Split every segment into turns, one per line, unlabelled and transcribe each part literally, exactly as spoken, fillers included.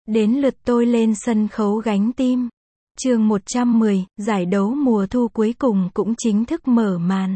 Đến lượt tôi lên sân khấu gánh team. Chương một trăm mười, giải đấu mùa thu cuối cùng cũng chính thức mở màn.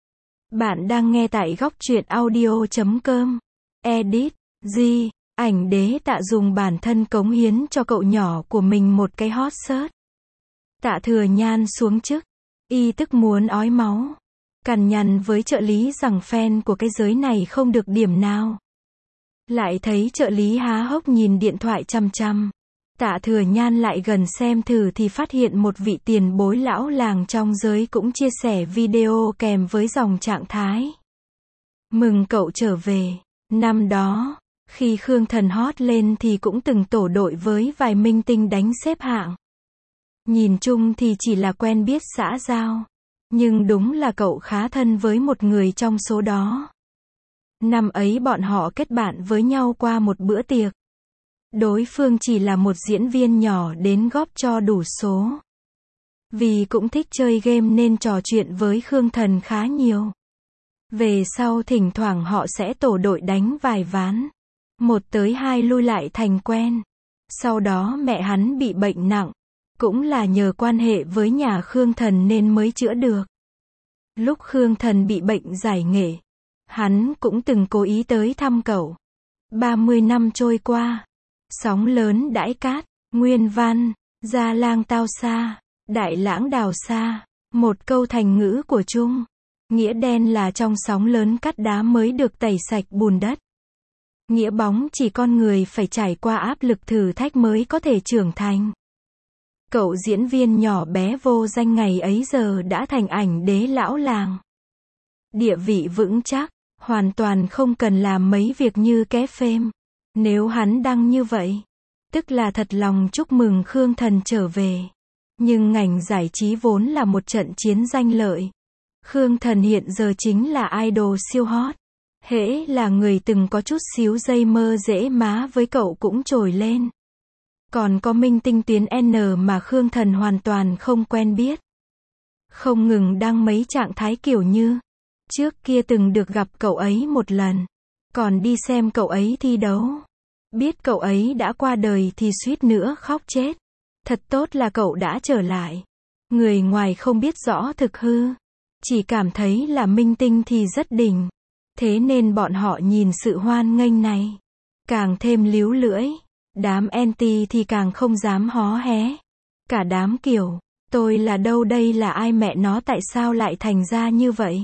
Bạn đang nghe tại góc truyện audio chấm com. Edit, G, ảnh đế Tạ dùng bản thân cống hiến cho cậu nhỏ của mình một cái hot search. Tạ Thừa Nhan xuống chức, y tức muốn ói máu. Cằn nhằn với trợ lý rằng fan của cái giới này không được điểm nào. Lại thấy trợ lý há hốc nhìn điện thoại chăm chăm. Tạ Thừa Nhan lại gần xem thử thì phát hiện một vị tiền bối lão làng trong giới cũng chia sẻ video kèm với dòng trạng thái. Mừng cậu trở về. Năm đó, khi Khương Thần hot lên thì cũng từng tổ đội với vài minh tinh đánh xếp hạng. Nhìn chung thì chỉ là quen biết xã giao. Nhưng đúng là cậu khá thân với một người trong số đó. Năm ấy bọn họ kết bạn với nhau qua một bữa tiệc. Đối phương chỉ là một diễn viên nhỏ đến góp cho đủ số. Vì cũng thích chơi game nên trò chuyện với Khương Thần khá nhiều. Về sau thỉnh thoảng họ sẽ tổ đội đánh vài ván. Một tới hai lui lại thành quen. Sau đó mẹ hắn bị bệnh nặng. Cũng là nhờ quan hệ với nhà Khương Thần nên mới chữa được. Lúc Khương Thần bị bệnh giải nghệ, hắn cũng từng cố ý tới thăm cậu. ba mươi năm trôi qua. Sóng lớn đãi cát, nguyên văn, gia lang tao xa, đại lãng đào xa. Một câu thành ngữ của Trung. Nghĩa đen là trong sóng lớn cát đá mới được tẩy sạch bùn đất. Nghĩa bóng chỉ con người phải trải qua áp lực thử thách mới có thể trưởng thành. Cậu diễn viên nhỏ bé vô danh ngày ấy giờ đã thành ảnh đế lão làng. Địa vị vững chắc, hoàn toàn không cần làm mấy việc như ké phêm. Nếu hắn đăng như vậy, tức là thật lòng chúc mừng Khương Thần trở về. Nhưng ngành giải trí vốn là một trận chiến danh lợi. Khương Thần hiện giờ chính là idol siêu hot. Hễ là người từng có chút xíu dây mơ dễ má với cậu cũng trồi lên. Còn có minh tinh tuyến N mà Khương Thần hoàn toàn không quen biết. Không ngừng đăng mấy trạng thái kiểu như, trước kia từng được gặp cậu ấy một lần. Còn đi xem cậu ấy thi đấu. Biết cậu ấy đã qua đời thì suýt nữa khóc chết. Thật tốt là cậu đã trở lại. Người ngoài không biết rõ thực hư. Chỉ cảm thấy là minh tinh thì rất đỉnh. Thế nên bọn họ nhìn sự hoan nghênh này. Càng thêm líu lưỡi. Đám anti thì càng không dám hó hé. Cả đám kiểu, tôi là đâu đây là ai mẹ nó tại sao lại thành ra như vậy?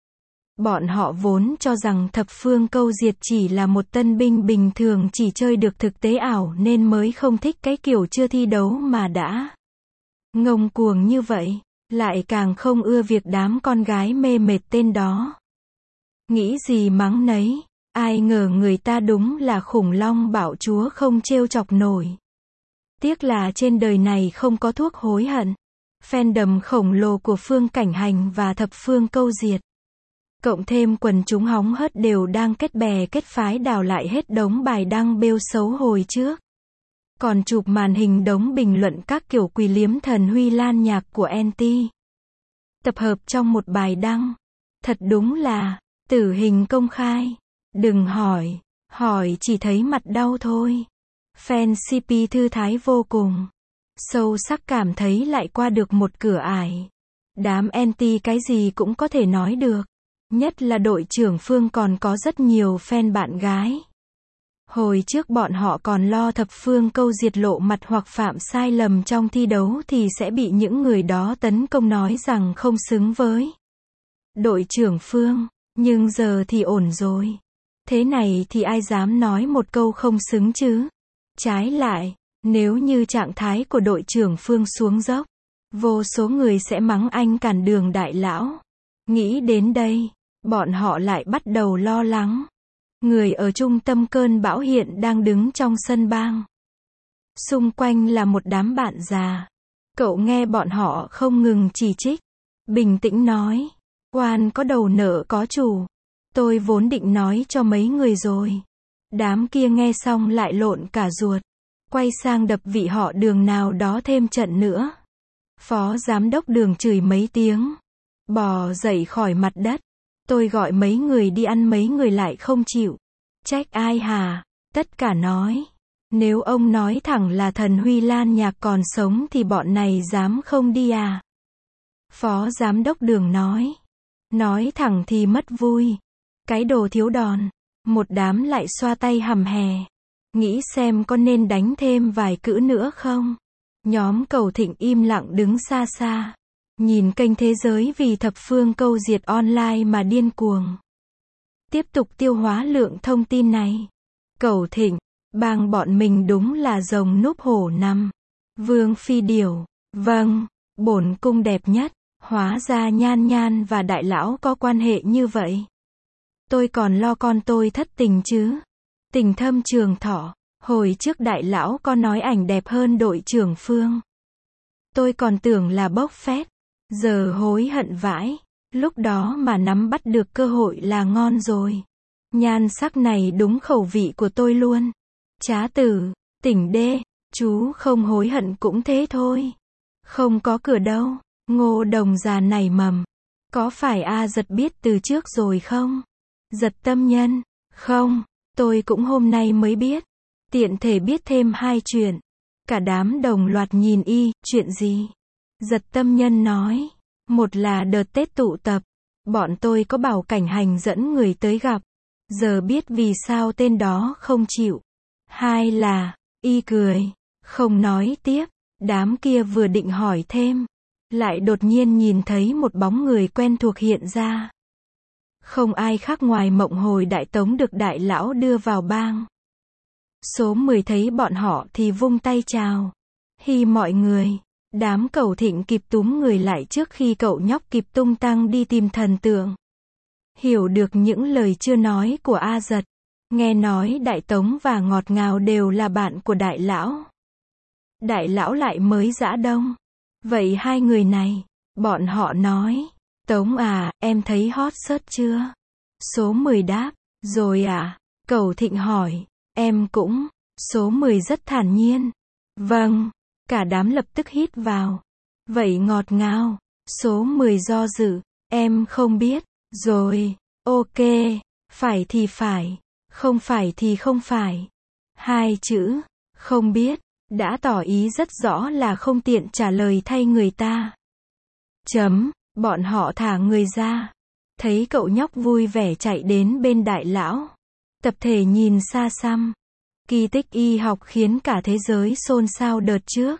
Bọn họ vốn cho rằng thập phương câu diệt chỉ là một tân binh bình thường chỉ chơi được thực tế ảo nên mới không thích cái kiểu chưa thi đấu mà đã ngông cuồng như vậy. Lại càng không ưa việc đám con gái mê mệt tên đó. Nghĩ gì mắng nấy. Ai ngờ người ta đúng là khủng long bạo chúa không trêu chọc nổi. Tiếc là trên đời này không có thuốc hối hận. Fandom khổng lồ của Phương Cảnh Hành và thập phương câu diệt. Cộng thêm quần chúng hóng hớt đều đang kết bè kết phái đào lại hết đống bài đăng bêu xấu hồi trước. Còn chụp màn hình đống bình luận các kiểu quỳ liếm thần Huy Lan nhạc của anti. Tập hợp trong một bài đăng. Thật đúng là, tử hình công khai. Đừng hỏi, hỏi chỉ thấy mặt đau thôi. Fan xê pê thư thái vô cùng. Sâu sắc cảm thấy lại qua được một cửa ải. Đám anti cái gì cũng có thể nói được. Nhất là đội trưởng Phương còn có rất nhiều fan bạn gái. Hồi trước bọn họ còn lo thập phương câu diệt lộ mặt hoặc phạm sai lầm trong thi đấu thì sẽ bị những người đó tấn công nói rằng không xứng với đội trưởng Phương. Nhưng giờ thì ổn rồi. Thế này thì ai dám nói một câu không xứng chứ? Trái lại, nếu như trạng thái của đội trưởng Phương xuống dốc, vô số người sẽ mắng anh cản đường đại lão. Nghĩ đến đây, bọn họ lại bắt đầu lo lắng. Người ở trung tâm cơn bão hiện đang đứng trong sân bang. Xung quanh là một đám bạn già. Cậu nghe bọn họ không ngừng chỉ trích. Bình tĩnh nói, quan có đầu nợ có chủ. Tôi vốn định nói cho mấy người rồi. Đám kia nghe xong lại lộn cả ruột. Quay sang đập vị họ Đường nào đó thêm trận nữa. Phó giám đốc Đường chửi mấy tiếng. Bò dậy khỏi mặt đất. Tôi gọi mấy người đi ăn mấy người lại không chịu. Trách ai hả? Tất cả nói. Nếu ông nói thẳng là thần Huy Lan Nhạc còn sống thì bọn này dám không đi à? Phó giám đốc Đường nói. Nói thẳng thì mất vui. Cái đồ thiếu đòn. Một đám lại xoa tay hầm hè. Nghĩ xem có nên đánh thêm vài cữ nữa không? Nhóm Cầu Thịnh im lặng đứng xa xa. Nhìn kênh Thế Giới vì thập phương câu diệt online mà điên cuồng. Tiếp tục tiêu hóa lượng thông tin này. Cầu Thịnh, bang bọn mình đúng là rồng núp hổ nằm. Vương Phi Điểu, vâng, bổn cung đẹp nhất. Hóa ra Nhan Nhan và đại lão có quan hệ như vậy. Tôi còn lo con tôi thất tình chứ. Tình thâm trường thọ, hồi trước đại lão có nói ảnh đẹp hơn đội trưởng Phương. Tôi còn tưởng là bốc phét, giờ hối hận vãi, lúc đó mà nắm bắt được cơ hội là ngon rồi. Nhan sắc này đúng khẩu vị của tôi luôn. Trá tử, tỉnh đê, chú không hối hận cũng thế thôi. Không có cửa đâu. Ngô Đồng già nảy mầm. Có phải A Giật biết từ trước rồi không? Giật tâm nhân. Không, tôi cũng hôm nay mới biết. Tiện thể biết thêm hai chuyện. Cả đám đồng loạt nhìn y, chuyện gì? Giật tâm nhân nói. Một là đợt Tết tụ tập. Bọn tôi có bảo cảnh hành dẫn người tới gặp. Giờ biết vì sao tên đó không chịu. Hai là, y cười. Không nói tiếp. Đám kia vừa định hỏi thêm. Lại đột nhiên nhìn thấy một bóng người quen thuộc hiện ra. Không ai khác ngoài Mộng Hồi Đại Tống được đại lão đưa vào bang. Số mười thấy bọn họ thì vung tay chào. Hi mọi người. Đám Cầu Thịnh kịp túm người lại trước khi cậu nhóc kịp tung tăng đi tìm thần tượng. Hiểu được những lời chưa nói của A Giật. Nghe nói Đại Tống và Ngọt Ngào đều là bạn của đại lão. Đại lão lại mới giã đông. Vậy hai người này, bọn họ nói. Tống à, em thấy hot search chưa? Số mười đáp. Rồi à? Cầu Thịnh hỏi. Em cũng. Số mười rất thản nhiên. Vâng. Cả đám lập tức hít vào. Vậy Ngọt Ngào. Số mười do dự. Em không biết. Rồi. Ok. Phải thì phải. Không phải thì không phải. Hai chữ. Không biết. Đã tỏ ý rất rõ là không tiện trả lời thay người ta. Chấm. Bọn họ thả người ra. Thấy cậu nhóc vui vẻ chạy đến bên đại lão. Tập thể nhìn xa xăm. Kỳ tích y học khiến cả thế giới xôn xao đợt trước.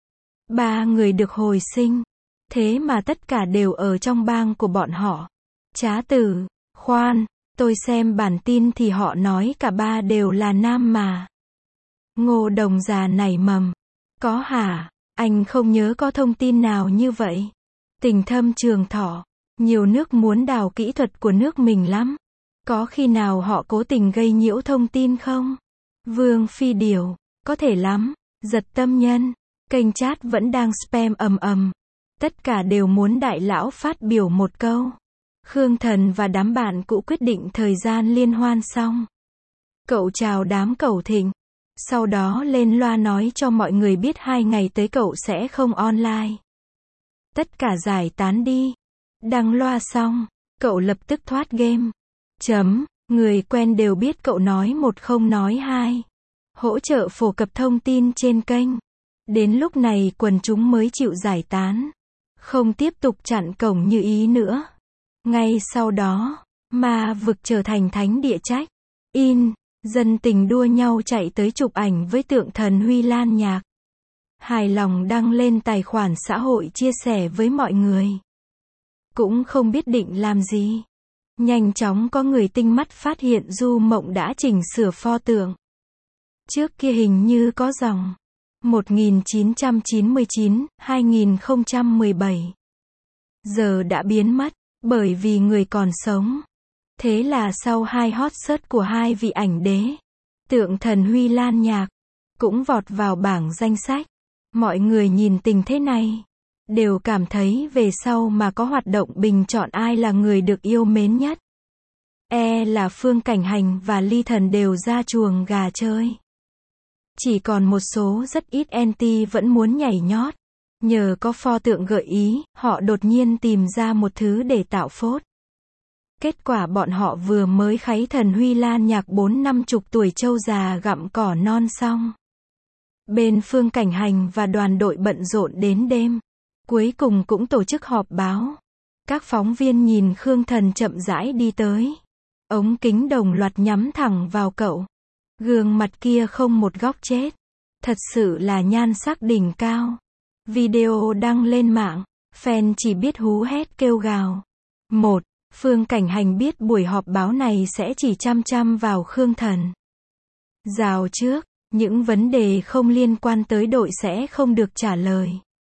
Ba người được hồi sinh. Thế mà tất cả đều ở trong bang của bọn họ. Trá tử. Khoan. Tôi xem bản tin thì họ nói cả ba đều là nam mà. Ngô Đồng già nảy mầm. Có hả? Anh không nhớ có thông tin nào như vậy. Tình thâm trường thọ. Nhiều nước muốn đào kỹ thuật của nước mình lắm. Có khi nào họ cố tình gây nhiễu thông tin không? Vương Phi Điểu. Có thể lắm. Giật tâm nhân. Kênh chat vẫn đang spam ầm ầm. Tất cả đều muốn đại lão phát biểu một câu. Khương Thần và đám bạn cũ quyết định thời gian liên hoan xong. Cậu chào đám Cầu Thịnh. Sau đó lên loa nói cho mọi người biết hai ngày tới cậu sẽ không online. Tất cả giải tán đi. Đăng loa xong, cậu lập tức thoát game. Chấm, người quen đều biết cậu nói một không nói hai. Hỗ trợ phổ cập thông tin trên kênh. Đến lúc này quần chúng mới chịu giải tán. Không tiếp tục chặn cổng như ý nữa. Ngay sau đó, ma vực trở thành thánh địa trách. In. Dân tình đua nhau chạy tới chụp ảnh với tượng thần Huy Lan Nhạc. Hài lòng đăng lên tài khoản xã hội chia sẻ với mọi người. Cũng không biết định làm gì. Nhanh chóng có người tinh mắt phát hiện Du Mộng đã chỉnh sửa pho tượng. Trước kia hình như có dòng một nghìn chín trăm chín mươi chín đến hai nghìn không trăm mười bảy. Giờ đã biến mất, bởi vì người còn sống. Thế là sau hai hot search của hai vị ảnh đế, tượng thần Huy Lan Nhạc cũng vọt vào bảng danh sách. Mọi người nhìn tình thế này, đều cảm thấy về sau mà có hoạt động bình chọn ai là người được yêu mến nhất. E là Phương Cảnh Hành và Ly Thần đều ra chuồng gà chơi. Chỉ còn một số rất ít anti vẫn muốn nhảy nhót. Nhờ có pho tượng gợi ý, họ đột nhiên tìm ra một thứ để tạo phốt. Kết quả bọn họ vừa mới kháy thần Huy Lan Nhạc bốn năm chục tuổi trâu già gặm cỏ non xong. Bên Phương Cảnh Hành và đoàn đội bận rộn đến đêm. Cuối cùng cũng tổ chức họp báo. Các phóng viên nhìn Khương Thần chậm rãi đi tới. Ống kính đồng loạt nhắm thẳng vào cậu. Gương mặt kia không một góc chết. Thật sự là nhan sắc đỉnh cao. Video đăng lên mạng. Fan chỉ biết hú hét kêu gào. Một. Phương Cảnh Hành biết buổi họp báo này sẽ chỉ chăm chăm vào Khương Thần. Rào trước, những vấn đề không liên quan tới đội sẽ không được trả lời.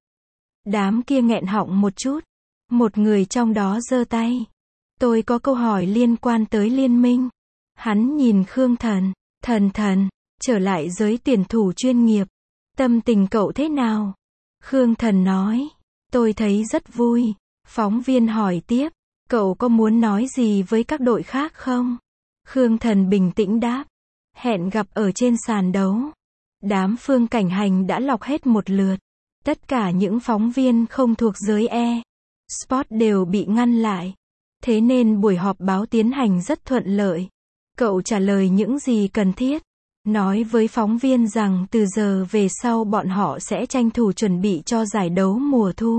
Đám kia nghẹn họng một chút. Một người trong đó giơ tay. Tôi có câu hỏi liên quan tới liên minh. Hắn nhìn Khương Thần. Thần thần, trở lại giới tuyển thủ chuyên nghiệp. Tâm tình cậu thế nào? Khương Thần nói. Tôi thấy rất vui. Phóng viên hỏi tiếp. Cậu có muốn nói gì với các đội khác không? Khương Thần bình tĩnh đáp. Hẹn gặp ở trên sàn đấu. Đám Phương Cảnh Hành đã lọc hết một lượt. Tất cả những phóng viên không thuộc giới e-sport đều bị ngăn lại. Thế nên buổi họp báo tiến hành rất thuận lợi. Cậu trả lời những gì cần thiết. Nói với phóng viên rằng từ giờ về sau bọn họ sẽ tranh thủ chuẩn bị cho giải đấu mùa thu.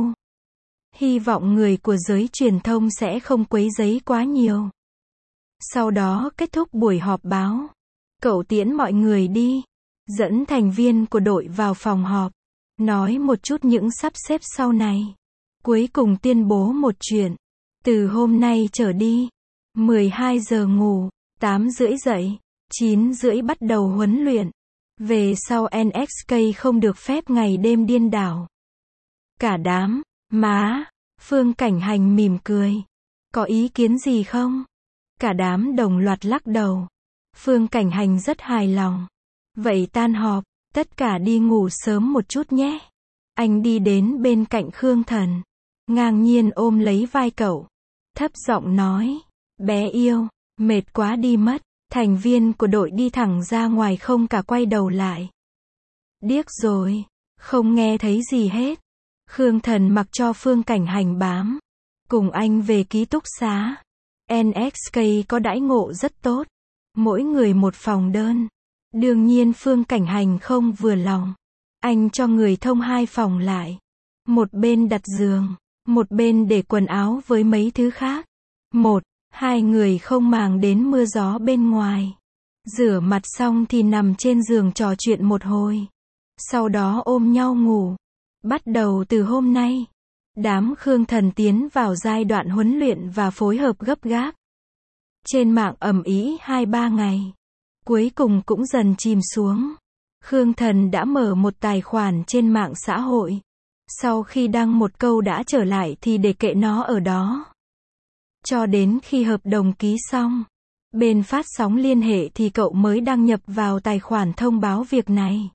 Hy vọng người của giới truyền thông sẽ không quấy rầy quá nhiều. Sau đó kết thúc buổi họp báo. Cậu tiễn mọi người đi. Dẫn thành viên của đội vào phòng họp. Nói một chút những sắp xếp sau này. Cuối cùng tuyên bố một chuyện. Từ hôm nay trở đi. mười hai giờ ngủ. tám rưỡi dậy. chín rưỡi bắt đầu huấn luyện. Về sau en ích ca không được phép ngày đêm điên đảo. Cả đám. Má. Phương Cảnh Hành mỉm cười. Có ý kiến gì không? Cả đám đồng loạt lắc đầu. Phương Cảnh Hành rất hài lòng. Vậy tan họp, tất cả đi ngủ sớm một chút nhé. Anh đi đến bên cạnh Khương Thần. Ngang nhiên ôm lấy vai cậu. Thấp giọng nói. Bé yêu, mệt quá đi mất. Thành viên của đội đi thẳng ra ngoài không cả quay đầu lại. Điếc rồi, không nghe thấy gì hết. Khương Thần mặc cho Phương Cảnh Hành bám. Cùng anh về ký túc xá. en ích ca có đãi ngộ rất tốt. Mỗi người một phòng đơn. Đương nhiên Phương Cảnh Hành không vừa lòng. Anh cho người thông hai phòng lại. Một bên đặt giường. Một bên để quần áo với mấy thứ khác. Một, hai người không màng đến mưa gió bên ngoài. Rửa mặt xong thì nằm trên giường trò chuyện một hồi. Sau đó ôm nhau ngủ. Bắt đầu từ hôm nay, đám Khương Thần tiến vào giai đoạn huấn luyện và phối hợp gấp gáp. Trên mạng ầm ĩ hai ba ngày. Cuối cùng cũng dần chìm xuống. Khương Thần đã mở một tài khoản trên mạng xã hội. Sau khi đăng một câu đã trở lại thì để kệ nó ở đó. Cho đến khi hợp đồng ký xong, bên phát sóng liên hệ thì cậu mới đăng nhập vào tài khoản thông báo việc này.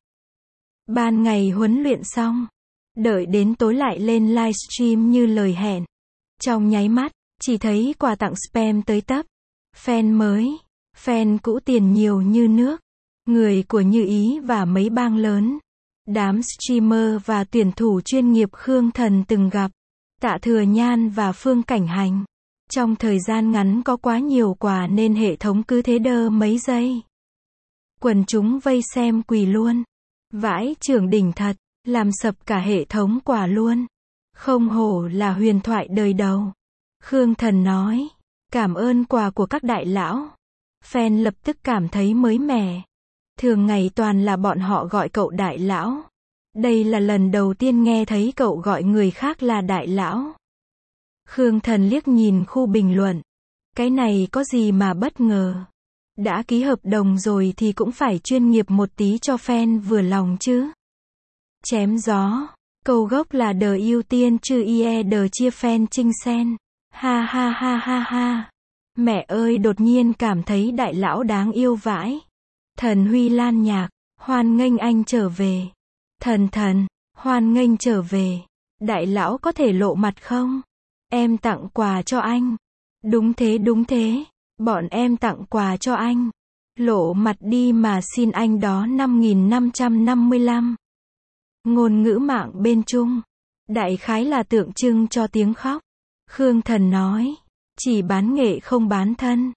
Ban ngày huấn luyện xong, đợi đến tối lại lên livestream như lời hẹn. Trong nháy mắt, chỉ thấy quà tặng spam tới tấp. Fan mới, fan cũ tiền nhiều như nước. Người của Như Ý và mấy bang lớn. Đám streamer và tuyển thủ chuyên nghiệp Khương Thần từng gặp. Tạ Thừa Nhan và Phương Cảnh Hành. Trong thời gian ngắn có quá nhiều quà nên hệ thống cứ thế đơ mấy giây. Quần chúng vây xem quỳ luôn. Vãi trưởng đỉnh thật, làm sập cả hệ thống quà luôn. Không hổ là huyền thoại đời đầu. Khương Thần nói, cảm ơn quà của các đại lão. Fan lập tức cảm thấy mới mẻ. Thường ngày toàn là bọn họ gọi cậu đại lão. Đây là lần đầu tiên nghe thấy cậu gọi người khác là đại lão. Khương Thần liếc nhìn khu bình luận. Cái này có gì mà bất ngờ. Đã ký hợp đồng rồi thì cũng phải chuyên nghiệp một tí cho fan vừa lòng chứ. Chém gió. Câu gốc là đờ ưu tiên chư ie đờ chia fan trinh sen. Ha ha ha ha ha. Mẹ ơi, đột nhiên cảm thấy đại lão đáng yêu vãi. Thần Huy Lan nhạc. Hoan nghênh anh trở về. Thần thần. Hoan nghênh trở về. Đại lão có thể lộ mặt không? Em tặng quà cho anh. Đúng thế đúng thế. Bọn em tặng quà cho anh. Lộ mặt đi mà xin anh đó năm nghìn năm trăm năm mươi lăm. Ngôn ngữ mạng bên Trung. Đại khái là tượng trưng cho tiếng khóc. Khương Thần nói. Chỉ bán nghệ không bán thân.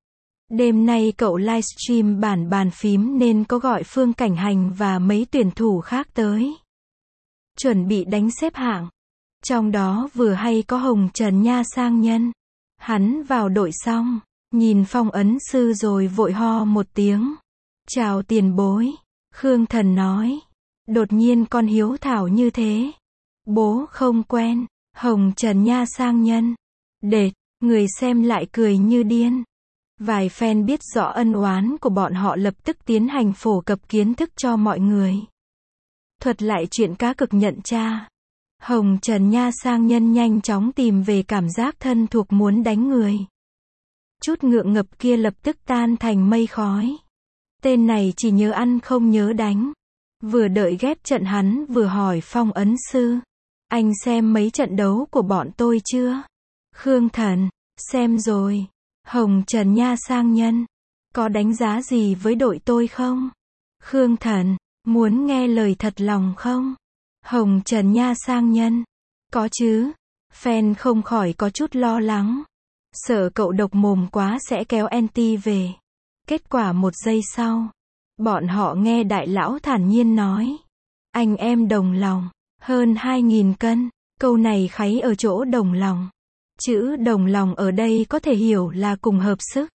Đêm nay cậu livestream bản bàn phím nên có gọi Phương Cảnh Hành và mấy tuyển thủ khác tới. Chuẩn bị đánh xếp hạng. Trong đó vừa hay có Hồng Trần Nha Sang Nhân. Hắn vào đội xong, nhìn Phong ấn sư rồi vội ho một tiếng. Chào tiền bối. Khương Thần nói. Đột nhiên con hiếu thảo như thế. Bố không quen. Hồng Trần Nha Sang Nhân. Đệt, người xem lại cười như điên. Vài fan biết rõ ân oán của bọn họ lập tức tiến hành phổ cập kiến thức cho mọi người. Thuật lại chuyện cá cực nhận cha. Hồng Trần Nha Sang Nhân nhanh chóng tìm về cảm giác thân thuộc muốn đánh người. Chút ngượng ngập kia lập tức tan thành mây khói. Tên này chỉ nhớ ăn không nhớ đánh. Vừa đợi ghép trận hắn vừa hỏi Phong ấn sư. Anh xem mấy trận đấu của bọn tôi chưa? Khương Thần, xem rồi. Hồng Trần Nha Sang Nhân, có đánh giá gì với đội tôi không? Khương Thần, muốn nghe lời thật lòng không? Hồng Trần Nha Sang Nhân, có chứ. Fan không khỏi có chút lo lắng. Sợ cậu độc mồm quá sẽ kéo anti về. Kết quả một giây sau, bọn họ nghe đại lão thản nhiên nói. Anh em đồng lòng, hơn hai nghìn cân. Câu này kháy ở chỗ đồng lòng. Chữ đồng lòng ở đây có thể hiểu là cùng hợp sức.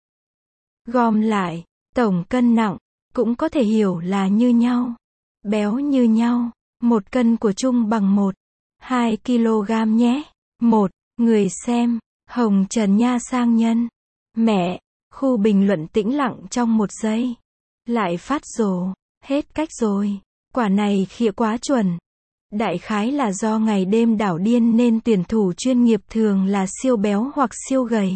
Gom lại, tổng cân nặng, cũng có thể hiểu là như nhau. Béo như nhau, một cân của chung bằng một, hai ki lô gam nhé. Một, người xem, Hồng Trần Nha Sang Nhân. Mẹ, khu bình luận tĩnh lặng trong một giây. Lại phát rồ, hết cách rồi. Quả này khịa quá chuẩn. Đại khái là do ngày đêm đảo điên nên tuyển thủ chuyên nghiệp thường là siêu béo hoặc siêu gầy.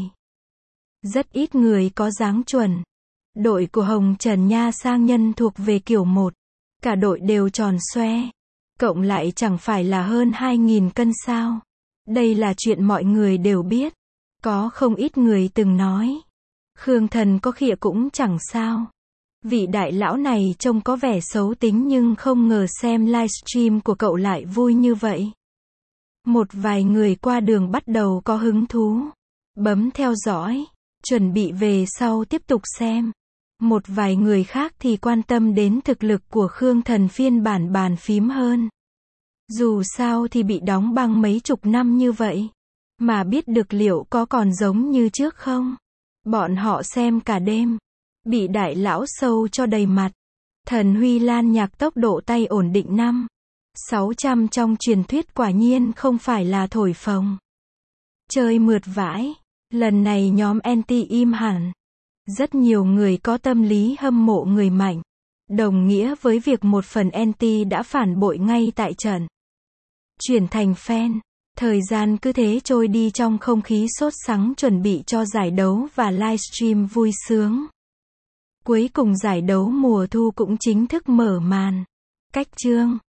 Rất ít người có dáng chuẩn. Đội của Hồng Trần Nha Sang Nhân thuộc về kiểu một. Cả đội đều tròn xoe. Cộng lại chẳng phải là hơn hai nghìn cân sao. Đây là chuyện mọi người đều biết. Có không ít người từng nói. Khương Thần có khịa cũng chẳng sao. Vị đại lão này trông có vẻ xấu tính nhưng không ngờ xem livestream của cậu lại vui như vậy. Một vài người qua đường bắt đầu có hứng thú. Bấm theo dõi. Chuẩn bị về sau tiếp tục xem. Một vài người khác thì quan tâm đến thực lực của Khương Thần phiên bản bàn phím hơn. Dù sao thì bị đóng băng mấy chục năm như vậy. Mà biết được liệu có còn giống như trước không? Bọn họ xem cả đêm. Bị đại lão sâu cho đầy mặt. Thần Huy Lan nhạc tốc độ tay ổn định năm sáu trăm trong truyền thuyết quả nhiên không phải là thổi phồng. Chơi mượt vãi. Lần này nhóm anti im hẳn. Rất nhiều người có tâm lý hâm mộ người mạnh. Đồng nghĩa với việc một phần anti đã phản bội ngay tại trận. Chuyển thành fan. Thời gian cứ thế trôi đi trong không khí sốt sắng chuẩn bị cho giải đấu và livestream vui sướng. Cuối cùng giải đấu mùa thu cũng chính thức mở màn. Cách chương